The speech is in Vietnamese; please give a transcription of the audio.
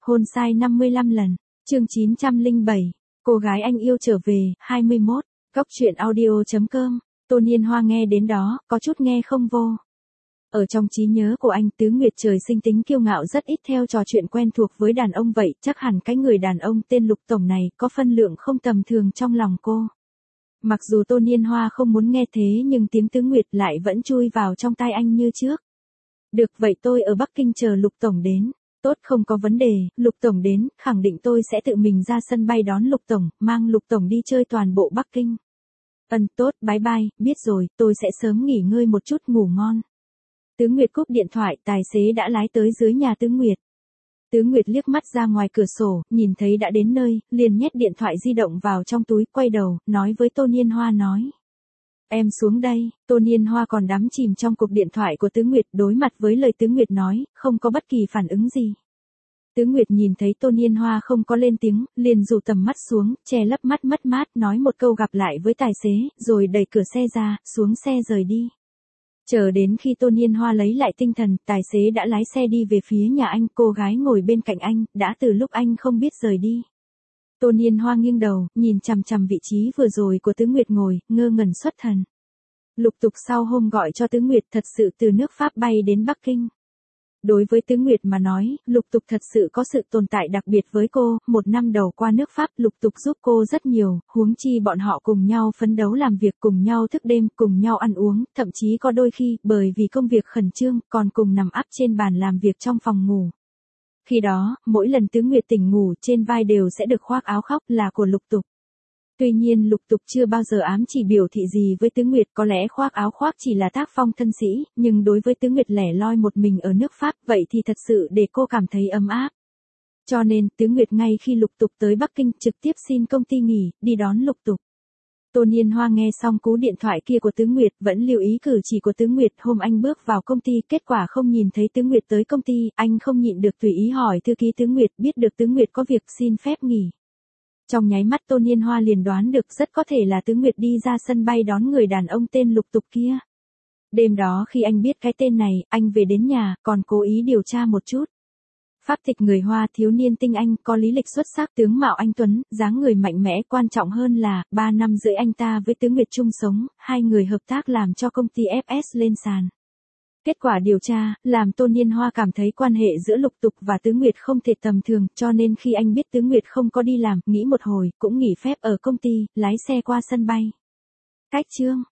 Hôn sai 55 lần. Chương 907. Cô gái anh yêu trở về, 21. Góc truyện audio.com. Tôn Yên Hoa nghe đến đó, có chút nghe không vô. Ở trong trí nhớ của anh, Tứ Nguyệt trời sinh tính kiêu ngạo rất ít theo trò chuyện quen thuộc với đàn ông vậy, chắc hẳn cái người đàn ông tên Lục Tổng này có phân lượng không tầm thường trong lòng cô. Mặc dù Tôn Yên Hoa không muốn nghe thế nhưng tiếng Tứ Nguyệt lại vẫn chui vào trong tai anh như trước. Được vậy tôi ở Bắc Kinh chờ Lục Tổng đến. Tốt, không có vấn đề, Lục Tổng đến, khẳng định tôi sẽ tự mình ra sân bay đón Lục Tổng, mang Lục Tổng đi chơi toàn bộ Bắc Kinh. Tốt, bye bye, biết rồi, tôi sẽ sớm nghỉ ngơi một chút, ngủ ngon. Tứ Nguyệt cúp điện thoại, tài xế đã lái tới dưới nhà Tứ Nguyệt. Tứ Nguyệt liếc mắt ra ngoài cửa sổ, nhìn thấy đã đến nơi, liền nhét điện thoại di động vào trong túi, quay đầu, nói với Tôn Yên Hoa nói. Em xuống đây. Tôn Yên Hoa còn đắm chìm trong cuộc điện thoại của Tứ Nguyệt, đối mặt với lời Tứ Nguyệt nói, không có bất kỳ phản ứng gì. Tứ Nguyệt nhìn thấy Tôn Yên Hoa không có lên tiếng, liền rủ tầm mắt xuống, che lấp mắt mất mát, nói một câu gặp lại với tài xế, rồi đẩy cửa xe ra, xuống xe rời đi. Chờ đến khi Tôn Yên Hoa lấy lại tinh thần, tài xế đã lái xe đi về phía nhà anh, cô gái ngồi bên cạnh anh, đã từ lúc anh không biết rời đi. Tôn Yên Hoa nghiêng đầu, nhìn chằm chằm vị trí vừa rồi của Tứ Nguyệt ngồi, ngơ ngẩn xuất thần. Lục tục sau hôm gọi cho Tứ Nguyệt thật sự từ nước Pháp bay đến Bắc Kinh. Đối với Tứ Nguyệt mà nói, Lục Tục thật sự có sự tồn tại đặc biệt với cô, một năm đầu qua nước Pháp Lục Tục giúp cô rất nhiều, huống chi bọn họ cùng nhau phấn đấu làm việc, cùng nhau thức đêm, cùng nhau ăn uống, thậm chí có đôi khi, bởi vì công việc khẩn trương, còn cùng nằm ắp trên bàn làm việc trong phòng ngủ. Khi đó, mỗi lần Tứ Nguyệt tỉnh ngủ, trên vai đều sẽ được khoác áo khóc là của Lục Tục. Tuy nhiên Lục Tục chưa bao giờ ám chỉ biểu thị gì với Tứ Nguyệt, có lẽ khoác áo khoác chỉ là tác phong thân sĩ, nhưng đối với Tứ Nguyệt lẻ loi một mình ở nước Pháp, vậy thì thật sự để cô cảm thấy ấm áp. Cho nên, Tứ Nguyệt ngay khi Lục Tục tới Bắc Kinh, trực tiếp xin công ty nghỉ, đi đón Lục Tục. Tôn Yên Hoa nghe xong cú điện thoại kia của Tứ Nguyệt, vẫn lưu ý cử chỉ của Tứ Nguyệt, hôm anh bước vào công ty, kết quả không nhìn thấy Tứ Nguyệt tới công ty, anh không nhịn được tùy ý hỏi thư ký Tứ Nguyệt, biết được Tứ Nguyệt có việc xin phép nghỉ. Trong nháy mắt Tôn Yên Hoa liền đoán được rất có thể là Tứ Nguyệt đi ra sân bay đón người đàn ông tên Lục Tục kia. Đêm đó khi anh biết cái tên này, anh về đến nhà, còn cố ý điều tra một chút. Pháp tịch người Hoa, thiếu niên tinh anh, có lý lịch xuất sắc, tướng mạo anh tuấn, dáng người mạnh mẽ, quan trọng hơn là, 3 năm rưỡi anh ta với Tứ Nguyệt chung sống, hai người hợp tác làm cho công ty FS lên sàn. Kết quả điều tra, làm Tôn Yên Hoa cảm thấy quan hệ giữa Lục Tục và Tứ Nguyệt không thể tầm thường, cho nên khi anh biết Tứ Nguyệt không có đi làm, nghĩ một hồi, cũng nghỉ phép ở công ty, lái xe qua sân bay. Cách chương.